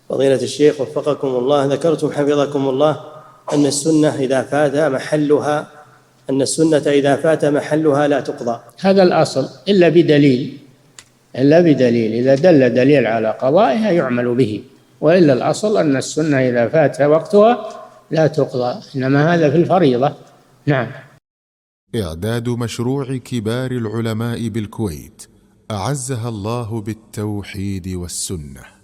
فضيلة الشيخ وفقكم الله، ذكرتم حفظكم الله أن السنة إذا فات محلها لا تقضى. هذا الأصل، إلا بدليل، إذا دل دليل على قضائها يعمل به، وإلا الأصل أن السنة إذا فات وقتها لا تقضى، إنما هذا في الفريضة. نعم. إعداد مشروع كبار العلماء بالكويت أعزها الله بالتوحيد والسنة.